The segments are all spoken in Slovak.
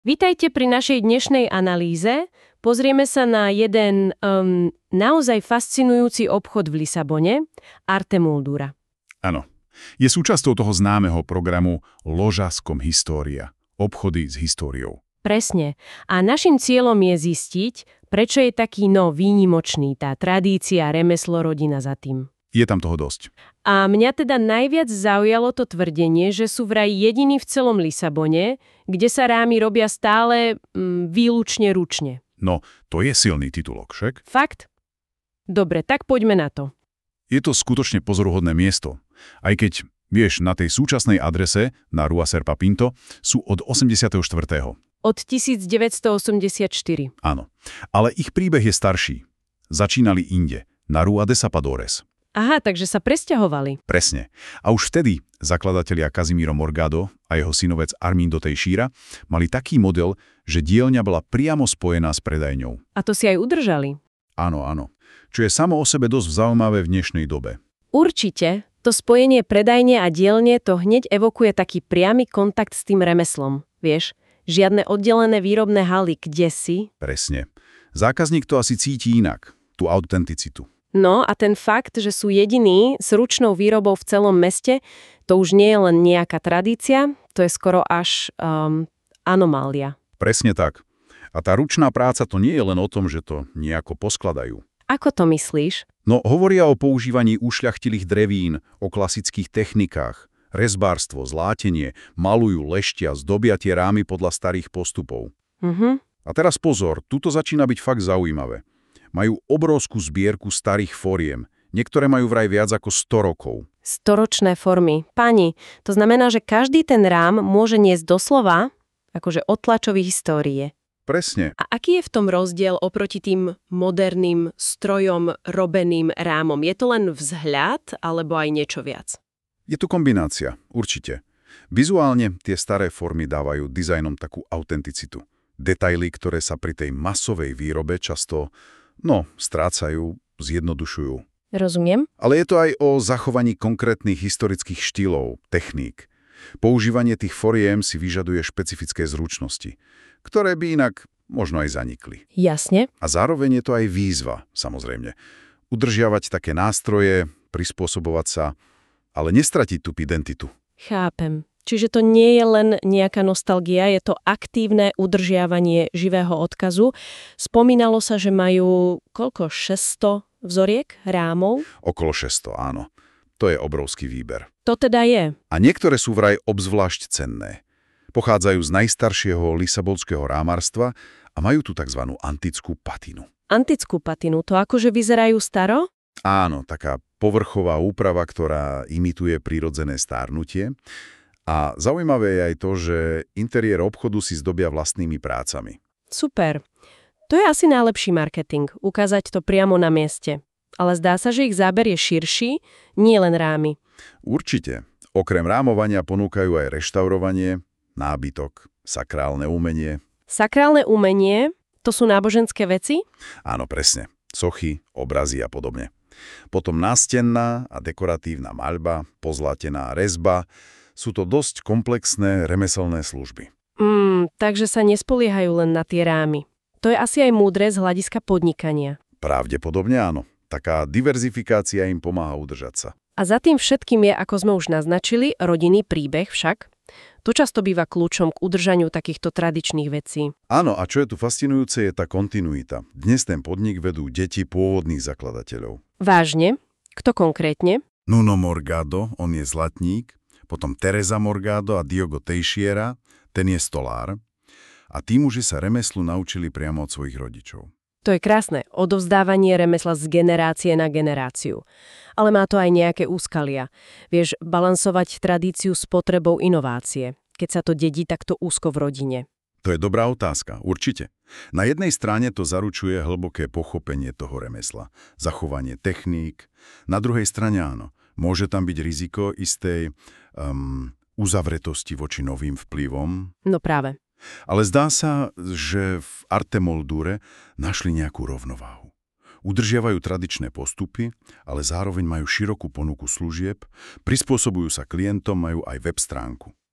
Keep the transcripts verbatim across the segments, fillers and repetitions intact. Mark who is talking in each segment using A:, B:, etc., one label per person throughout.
A: Vítajte pri našej dnešnej analýze. Pozrieme sa na jeden um, naozaj fascinujúci obchod v Lisabone, Arte Moldura.
B: Áno. Je súčasťou toho známeho programu Loža s kom história. Obchody s históriou.
A: Presne. A našim cieľom je zistiť, prečo je taký no výnimočný tá tradícia, remeslo, rodina za tým.
B: Je tam toho dosť.
A: A mňa teda najviac zaujalo to tvrdenie, že sú vraj jediní v celom Lisabone, kde sa rámy robia stále mm, výlučne ručne.
B: No, to je silný titulok, však?
A: Fakt? Dobre, tak poďme na to.
B: Je to skutočne pozoruhodné miesto. Aj keď, vieš, na tej súčasnej adrese, na Rua Serpa Pinto, sú od osemdesiateho štvrtého
A: Od tisícdeväťstoosemdesiatštyri.
B: Áno. Ale ich príbeh je starší. Začínali inde, na Rua de Sapadores.
A: Aha, takže sa presťahovali.
B: Presne. A už vtedy zakladatelia Casimiro Morgado a jeho synovec Armindo Teixeira mali taký model, že dielňa bola priamo spojená s predajňou.
A: A to si aj udržali.
B: Áno, áno. Čo je samo o sebe dosť zaujímavé v dnešnej dobe.
A: Určite. To spojenie predajne a dielne to hneď evokuje taký priamy kontakt s tým remeslom. Vieš, žiadne oddelené výrobné haly kdesi.
B: Presne. Zákazník to asi cíti inak, tú autenticitu.
A: No a ten fakt, že sú jediní s ručnou výrobou v celom meste, to už nie je len nejaká tradícia, to je skoro až um, anomália.
B: Presne tak. A tá ručná práca to nie je len o tom, že to nejako poskladajú.
A: Ako to myslíš?
B: No, hovoria o používaní ušľachtilých drevín, o klasických technikách, rezbárstvo, zlátenie, malujú, leštia, zdobia tie rámy podľa starých postupov.
A: Mhm.
B: A teraz pozor, tuto začína byť fakt zaujímavé. Majú obrovskú zbierku starých foriem. Niektoré majú vraj viac ako sto rokov.
A: Storočné formy. Pani, to znamená, že každý ten rám môže niesť doslova akože odtlačový histórie.
B: Presne.
A: A aký je v tom rozdiel oproti tým moderným strojom robeným rámom? Je to len vzhľad, alebo aj niečo viac?
B: Je tu kombinácia, určite. Vizuálne tie staré formy dávajú dizajnom takú autenticitu. Detaily, ktoré sa pri tej masovej výrobe často No, strácajú, zjednodušujú.
A: Rozumiem.
B: Ale je to aj o zachovaní konkrétnych historických štýlov, techník. Používanie tých foriem si vyžaduje špecifické zručnosti, ktoré by inak možno aj zanikli.
A: Jasne.
B: A zároveň je to aj výzva, samozrejme. Udržiavať také nástroje, prispôsobovať sa, ale nestratiť tú identitu.
A: Chápem. Čiže to nie je len nejaká nostalgia, je to aktívne udržiavanie živého odkazu. Spomínalo sa, že majú koľko? šesťsto vzoriek, rámov?
B: Okolo šesťsto, áno. To je obrovský výber.
A: To teda je.
B: A niektoré sú vraj obzvlášť cenné. Pochádzajú z najstaršieho lisabonského rámarstva a majú tu tzv. Antickú patinu.
A: Antickú patinu, to akože vyzerajú staro?
B: Áno, taká povrchová úprava, ktorá imituje prirodzené stárnutie. A zaujímavé je aj to, že interiér obchodu si zdobia vlastnými prácami.
A: Super. To je asi najlepší marketing, ukázať to priamo na mieste. Ale zdá sa, že ich záber je širší, nie len rámy.
B: Určite. Okrem rámovania ponúkajú aj reštaurovanie, nábytok, sakrálne umenie.
A: Sakrálne umenie? To sú náboženské veci?
B: Áno, presne. Sochy, obrazy a podobne. Potom nástenná a dekoratívna maľba, pozlatená rezba. Sú to dosť komplexné remeselné služby.
A: Mm, takže sa nespoliehajú len na tie rámy. To je asi aj múdre z hľadiska podnikania.
B: Pravdepodobne áno. Taká diverzifikácia im pomáha udržať sa.
A: A za tým všetkým je, ako sme už naznačili, rodinný príbeh však. To často býva kľúčom k udržaniu takýchto tradičných vecí.
B: Áno, a čo je tu fascinujúce, je tá kontinuita. Dnes ten podnik vedú deti pôvodných zakladateľov.
A: Vážne? Kto konkrétne?
B: Nuno Morgado, on je zlatník. Potom Teresa Morgado a Diogo Teixeira, ten je stolár. A tí muži sa remeslu naučili priamo od svojich rodičov.
A: To je krásne, odovzdávanie remesla z generácie na generáciu. Ale má to aj nejaké úskalia. Vieš, balansovať tradíciu s potrebou inovácie, keď sa to dedí takto úzko v rodine.
B: To je dobrá otázka, určite. Na jednej strane to zaručuje hlboké pochopenie toho remesla, zachovanie techník. Na druhej strane áno. Môže tam byť riziko istej um, uzavretosti voči novým vplyvom.
A: No práve.
B: Ale zdá sa, že v Arte Moldure našli nejakú rovnováhu. Udržiavajú tradičné postupy, ale zároveň majú širokú ponuku služieb, prispôsobujú sa klientom, majú aj web stránku.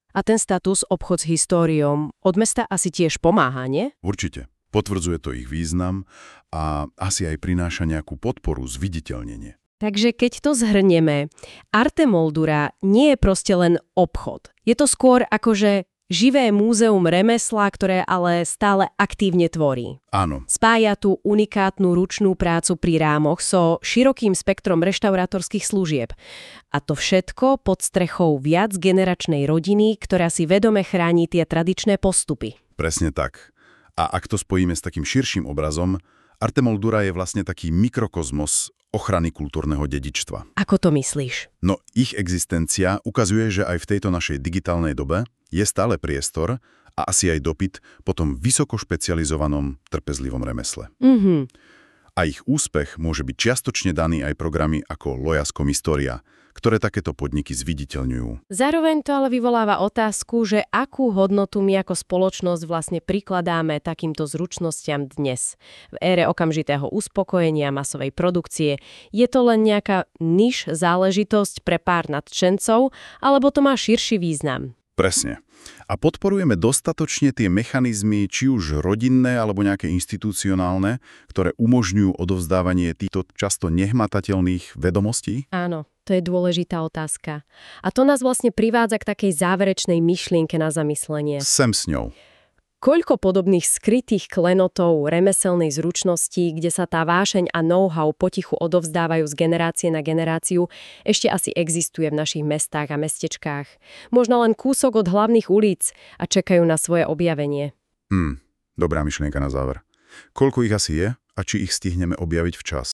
A: A ten status obchod s históriou od mesta asi tiež pomáha, nie?
B: Určite. Potvrdzuje to ich význam a asi aj prináša nejakú podporu, zviditeľnenie.
A: Takže keď to zhrnieme, Arte Moldura nie je proste len obchod. Je to skôr akože živé múzeum remesla, ktoré ale stále aktívne tvorí.
B: Áno.
A: Spája tú unikátnu ručnú prácu pri rámoch so širokým spektrom reštaurátorských služieb. A to všetko pod strechou viacgeneračnej rodiny, ktorá si vedome chráni tie tradičné postupy.
B: Presne tak. A ak to spojíme s takým širším obrazom, Arte Moldura je vlastne taký mikrokozmos ochrany kultúrneho dedičstva.
A: Ako to myslíš?
B: No ich existencia ukazuje, že aj v tejto našej digitálnej dobe je stále priestor a asi aj dopyt po tom vysoko špecializovanom trpezlivom remesle.
A: Mhm.
B: A ich úspech môže byť čiastočne daný aj programy ako Lojaskom História, ktoré takéto podniky zviditeľňujú.
A: Zároveň to ale vyvoláva otázku, že akú hodnotu my ako spoločnosť vlastne prikladáme takýmto zručnostiam dnes. V ére okamžitého uspokojenia, masovej produkcie, je to len nejaká niž záležitosť pre pár nadšencov, alebo to má širší význam?
B: Presne. A podporujeme dostatočne tie mechanizmy, či už rodinné alebo nejaké inštitucionálne, ktoré umožňujú odovzdávanie týchto často nehmatateľných vedomostí?
A: Áno, to je dôležitá otázka. A to nás vlastne privádza k takej záverečnej myšlienke na zamyslenie.
B: Sem s ňou.
A: Koľko podobných skrytých klenotov remeselnej zručnosti, kde sa tá vášeň a know-how potichu odovzdávajú z generácie na generáciu, ešte asi existuje v našich mestách a mestečkách. Možno len kúsok od hlavných ulic a čakajú na svoje objavenie.
B: Hm, dobrá myšlienka na záver. Koľko ich asi je a či ich stihneme objaviť včas?